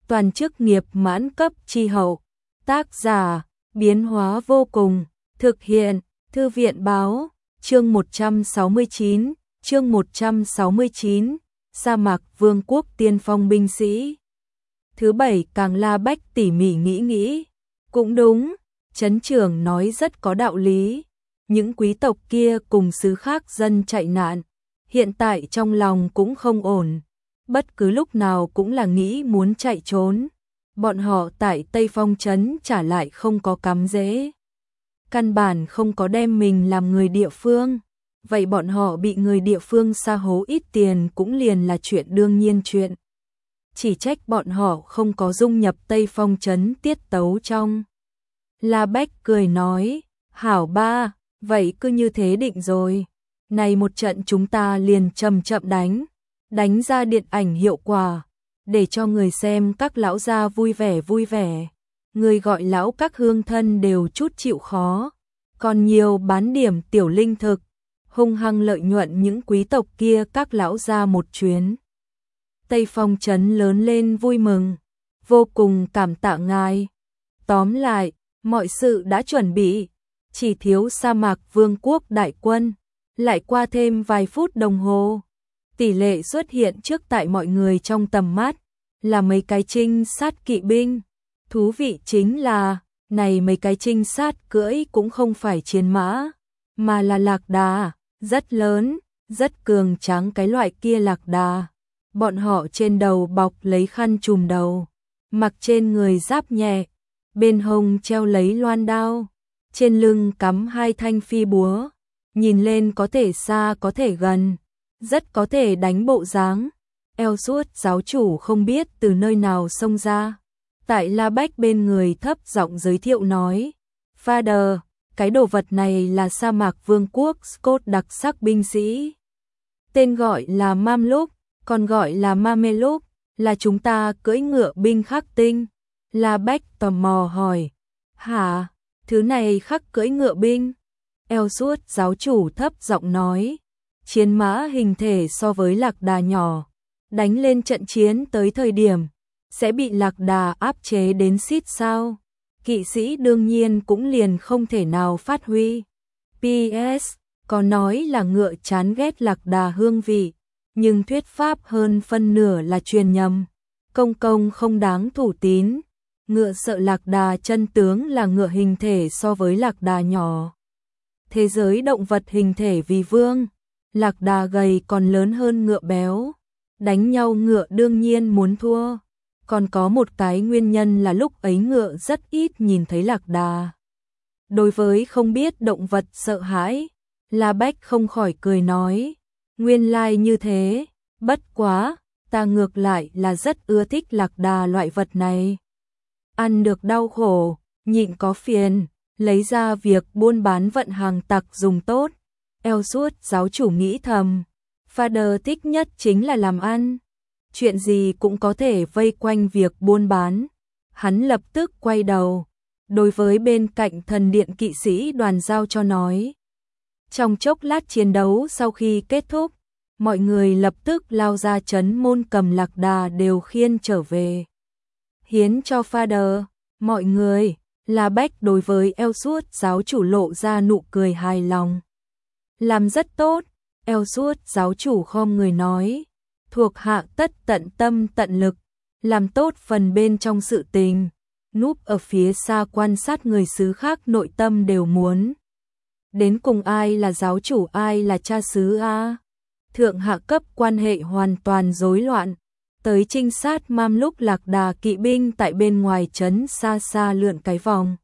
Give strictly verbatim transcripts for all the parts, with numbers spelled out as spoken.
toàn chức nghiệp mãn cấp chi hậu. Tác giả, biến hóa vô cùng, thực hiện, Thư viện báo, chương một trăm sáu mươi chín, chương một trăm sáu mươi chín, Sa mạc Vương quốc tiên phong binh sĩ. Thứ bảy Càng La Bách tỉ mỉ nghĩ nghĩ, cũng đúng, trấn trưởng nói rất có đạo lý. Những quý tộc kia cùng xứ khác dân chạy nạn, hiện tại trong lòng cũng không ổn, bất cứ lúc nào cũng là nghĩ muốn chạy trốn. Bọn họ tại Tây Phong trấn trả lại không có cắm rễ, căn bản không có đem mình làm người địa phương, vậy bọn họ bị người địa phương sa hố ít tiền cũng liền là chuyện đương nhiên chuyện. Chỉ trách bọn họ không có dung nhập Tây Phong trấn tiết tấu trong. La Bách cười nói, hảo ba, vậy cứ như thế định rồi. Này một trận chúng ta liền chậm chậm đánh, đánh ra điện ảnh hiệu quả, để cho người xem các lão gia vui vẻ vui vẻ. Người gọi lão các hương thân đều chút chịu khó, còn nhiều bán điểm tiểu linh thực, hung hăng lợi nhuận những quý tộc kia các lão gia một chuyến. Tây Phong trấn lớn lên vui mừng, vô cùng cảm tạ ngài. Tóm lại, mọi sự đã chuẩn bị, chỉ thiếu sa mạc vương quốc đại quân. Lại qua thêm vài phút đồng hồ, tỷ lệ xuất hiện trước tại mọi người trong tầm mắt là mấy cái trinh sát kỵ binh. Thú vị chính là, này mấy cái trinh sát cưỡi cũng không phải chiến mã, mà là lạc đà, rất lớn, rất cường tráng cái loại kia lạc đà. Bọn họ trên đầu bọc lấy khăn trùm đầu, mặc trên người giáp nhẹ, bên hông treo lấy loan đao, trên lưng cắm hai thanh phi búa, nhìn lên có thể xa có thể gần, rất có thể đánh bộ dáng. Eo suốt giáo chủ không biết từ nơi nào xông ra, tại La Bách bên người thấp giọng giới thiệu nói, Father, cái đồ vật này là sa mạc vương quốc Scott đặc sắc binh sĩ. Tên gọi là Mamluk, còn gọi là Mameluk, là chúng ta cưỡi ngựa binh khắc tinh. La Bách tò mò hỏi, hả, thứ này khắc cưỡi ngựa binh? Eo suốt giáo chủ thấp giọng nói, chiến mã hình thể so với lạc đà nhỏ, đánh lên trận chiến tới thời điểm, sẽ bị lạc đà áp chế đến xít sao. Kỵ sĩ đương nhiên cũng liền không thể nào phát huy. pê ét, có nói là ngựa chán ghét lạc đà hương vị, nhưng thuyết pháp hơn phân nửa là truyền nhầm. Công công không đáng thủ tín, ngựa sợ lạc đà chân tướng là ngựa hình thể so với lạc đà nhỏ. Thế giới động vật hình thể vì vương, lạc đà gầy còn lớn hơn ngựa béo, đánh nhau ngựa đương nhiên muốn thua. Còn có một cái nguyên nhân là lúc ấy ngựa rất ít nhìn thấy lạc đà. Đối với không biết động vật sợ hãi, La Bách không khỏi cười nói, nguyên lai như thế, bất quá, ta ngược lại là rất ưa thích lạc đà loại vật này. Ăn được đau khổ, nhịn có phiền, lấy ra việc buôn bán vận hàng tặc dùng tốt. Eo suốt giáo chủ nghĩ thầm, Father thích nhất chính là làm ăn, chuyện gì cũng có thể vây quanh việc buôn bán. Hắn lập tức quay đầu, đối với bên cạnh thần điện kỵ sĩ đoàn giao cho nói. Trong chốc lát chiến đấu sau khi kết thúc, mọi người lập tức lao ra trấn môn cầm lạc đà đều khiêng trở về. Hiến cho Father, mọi người. La Bách đối với eo suốt giáo chủ lộ ra nụ cười hài lòng. Làm rất tốt, eo suốt giáo chủ khom người nói, thuộc hạ tất tận tâm tận lực, làm tốt phần bên trong sự tình, núp ở phía xa quan sát người xứ khác nội tâm đều muốn. Đến cùng ai là giáo chủ ai là cha xứ a? Thượng hạ cấp quan hệ hoàn toàn rối loạn. Tới trinh sát Mamluk lạc đà kỵ binh tại bên ngoài trấn xa xa lượn cái vòng.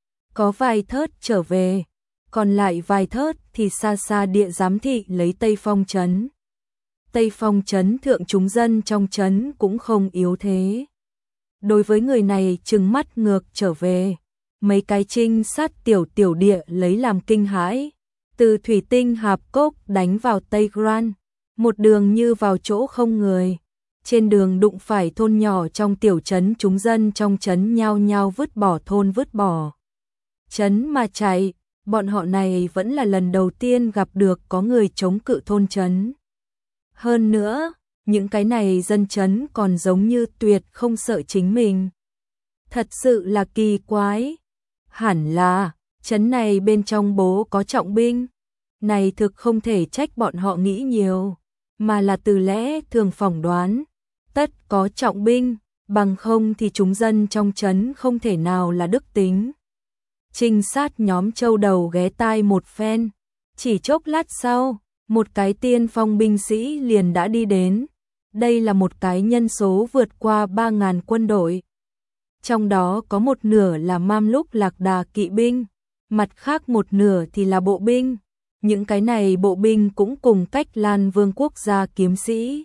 Có vài thớt trở về, còn lại vài thớt thì xa xa địa giám thị lấy Tây Phong trấn. Tây Phong trấn thượng chúng dân trong trấn cũng không yếu thế. Đối với người này trừng mắt ngược trở về, mấy cái trinh sát tiểu tiểu địa lấy làm kinh hãi. Từ thủy tinh hạp cốc đánh vào Tây Gran, một đường như vào chỗ không người. Trên đường đụng phải thôn nhỏ trong tiểu trấn, chúng dân trong trấn nhao nhao vứt bỏ thôn vứt bỏ trấn mà chạy. Bọn họ này vẫn là lần đầu tiên gặp được có người chống cự thôn trấn. Hơn nữa, những cái này dân chấn còn giống như tuyệt không sợ chính mình. Thật sự là kỳ quái. Hẳn là, trấn này bên trong bố có trọng binh. Này thực không thể trách bọn họ nghĩ nhiều, mà là từ lẽ thường phỏng đoán. Tất có trọng binh, bằng không thì chúng dân trong trấn không thể nào là đức tính. Trinh sát nhóm châu đầu ghé tai một phen. Chỉ chốc lát sau, một cái tiên phong binh sĩ liền đã đi đến. Đây là một cái nhân số vượt qua ba ngàn quân đội. Trong đó có một nửa là Mam Lúc Lạc Đà kỵ binh, mặt khác một nửa thì là bộ binh. Những cái này bộ binh cũng cùng cách Lan Vương quốc gia kiếm sĩ.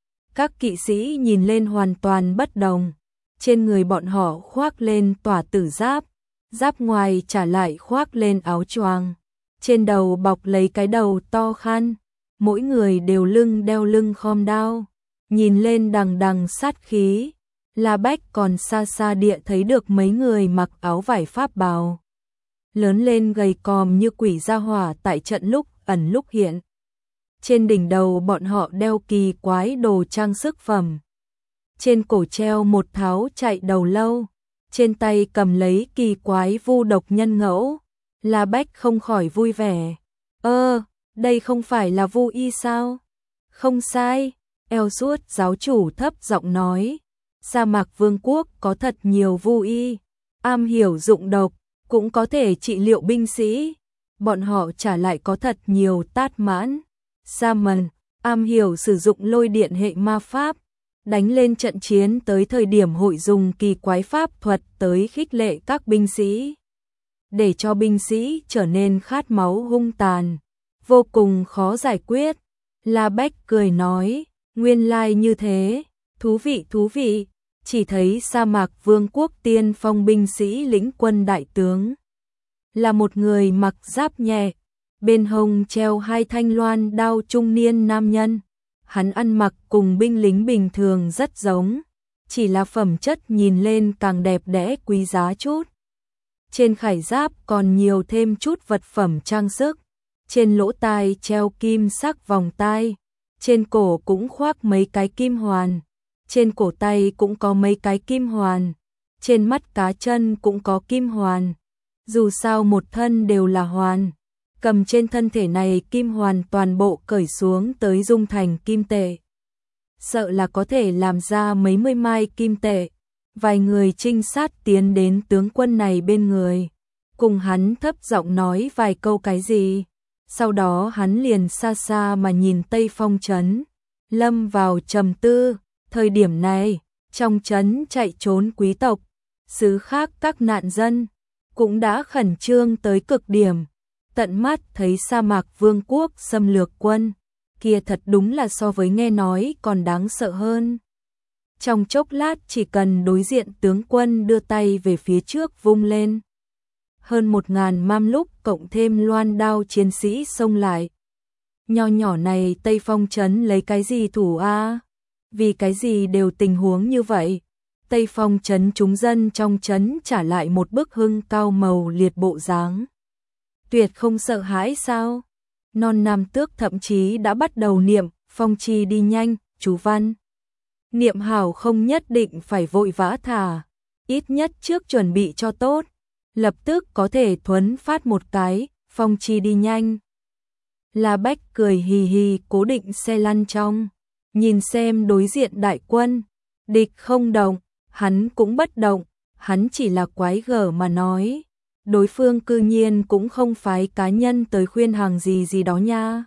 Các kỵ sĩ nhìn lên hoàn toàn bất đồng. Trên người bọn họ khoác lên tỏa tử giáp, giáp ngoài trả lại khoác lên áo choàng. Trên đầu bọc lấy cái đầu to khăn, mỗi người đều lưng đeo lưng khom đao, nhìn lên đằng đằng sát khí. La Bách còn xa xa địa thấy được mấy người mặc áo vải pháp bào, lớn lên gầy còm như quỷ ra hỏa tại trận lúc ẩn lúc hiện. Trên đỉnh đầu bọn họ đeo kỳ quái đồ trang sức phẩm. Trên cổ treo một tháo chạy đầu lâu, trên tay cầm lấy kỳ quái vu độc nhân ngẫu. La Bách không khỏi vui vẻ. Ơ, đây không phải là Vu Y sao? Không sai, eo suốt giáo chủ thấp giọng nói. Sa mạc vương quốc có thật nhiều Vu Y, am hiểu dụng độc, cũng có thể trị liệu binh sĩ. Bọn họ trả lại có thật nhiều tát mãn, Saman, am hiểu sử dụng lôi điện hệ ma pháp. Đánh lên trận chiến tới thời điểm hội dùng kỳ quái pháp thuật tới khích lệ các binh sĩ, để cho binh sĩ trở nên khát máu hung tàn, vô cùng khó giải quyết. La Bách cười nói, nguyên lai như thế, thú vị thú vị. Chỉ thấy sa mạc vương quốc tiên phong binh sĩ lĩnh quân đại tướng, là một người mặc giáp nhẹ, bên hông treo hai thanh loan đao trung niên nam nhân. Hắn ăn mặc cùng binh lính bình thường rất giống, chỉ là phẩm chất nhìn lên càng đẹp đẽ quý giá chút. Trên khải giáp còn nhiều thêm chút vật phẩm trang sức, trên lỗ tai treo kim sắc vòng tai, trên cổ cũng khoác mấy cái kim hoàn, trên cổ tay cũng có mấy cái kim hoàn, trên mắt cá chân cũng có kim hoàn. Dù sao một thân đều là hoàn, cầm trên thân thể này kim hoàn toàn bộ cởi xuống tới dung thành kim tệ. Sợ là có thể làm ra mấy mươi mai kim tệ. Vài người trinh sát tiến đến tướng quân này bên người, cùng hắn thấp giọng nói vài câu cái gì. Sau đó hắn liền xa xa mà nhìn Tây Phong trấn, lâm vào trầm tư. Thời điểm này, trong trấn chạy trốn quý tộc, xứ khác các nạn dân, cũng đã khẩn trương tới cực điểm. Tận mắt thấy sa mạc vương quốc xâm lược quân, kia thật đúng là so với nghe nói còn đáng sợ hơn. Trong chốc lát chỉ cần đối diện tướng quân đưa tay về phía trước vung lên, hơn một ngàn mam lúc cộng thêm loan đao chiến sĩ xông lại. Nho nhỏ này Tây Phong trấn lấy cái gì thủ a? Vì cái gì đều tình huống như vậy? Tây Phong trấn chúng dân trong trấn trả lại một bức hưng cao màu liệt bộ dáng. Tuyệt không sợ hãi sao? Non nam tước thậm chí đã bắt đầu niệm phong chi đi nhanh, chú văn. Niệm hảo không nhất định phải vội vã thả, ít nhất trước chuẩn bị cho tốt, lập tức có thể thuấn phát một cái, phong chi đi nhanh. La Bách cười hì hì cố định xe lăn trong, nhìn xem đối diện đại quân, địch không động, hắn cũng bất động, hắn chỉ là quái gở mà nói. Đối phương cư nhiên cũng không phái cá nhân tới khuyên hàng gì gì đó nha.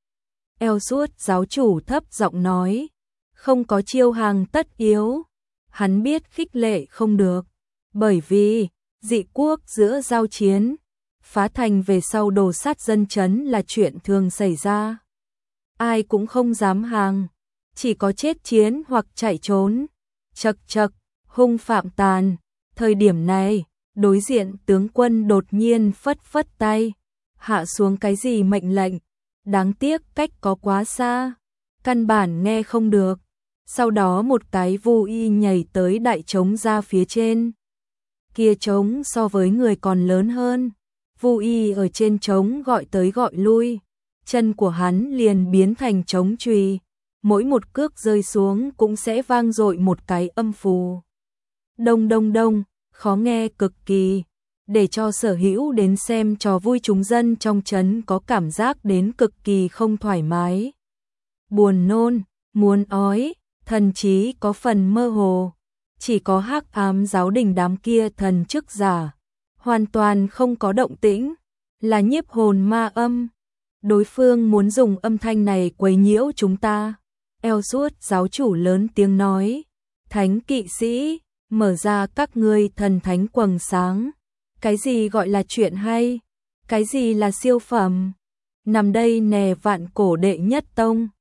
Eo suốt giáo chủ thấp giọng nói, không có chiêu hàng tất yếu. Hắn biết khích lệ không được, bởi vì dị quốc giữa giao chiến, phá thành về sau đồ sát dân chấn là chuyện thường xảy ra. Ai cũng không dám hàng, chỉ có chết chiến hoặc chạy trốn. Chật chật, hung phạm tàn. Thời điểm này, đối diện tướng quân đột nhiên phất phất tay, hạ xuống cái gì mệnh lệnh, đáng tiếc cách có quá xa, căn bản nghe không được. Sau đó một cái Vu Y nhảy tới đại trống ra phía trên. Kia trống so với người còn lớn hơn. Vu Y ở trên trống gọi tới gọi lui, chân của hắn liền biến thành trống chùy, mỗi một cước rơi xuống cũng sẽ vang dội một cái âm phù. Đông đông đông, khó nghe cực kỳ, để cho sở hữu đến xem trò vui chúng dân trong trấn có cảm giác đến cực kỳ không thoải mái. Buồn nôn, muốn ói, thần trí có phần mơ hồ, chỉ có hắc ám giáo đình đám kia thần chức giả, hoàn toàn không có động tĩnh, là nhiếp hồn ma âm. Đối phương muốn dùng âm thanh này quấy nhiễu chúng ta. Eo suốt giáo chủ lớn tiếng nói, thánh kỵ sĩ, mở ra các ngươi thần thánh quầng sáng. Cái gì gọi là chuyện hay? Cái gì là siêu phẩm? Nằm đây nè vạn cổ đệ nhất tông.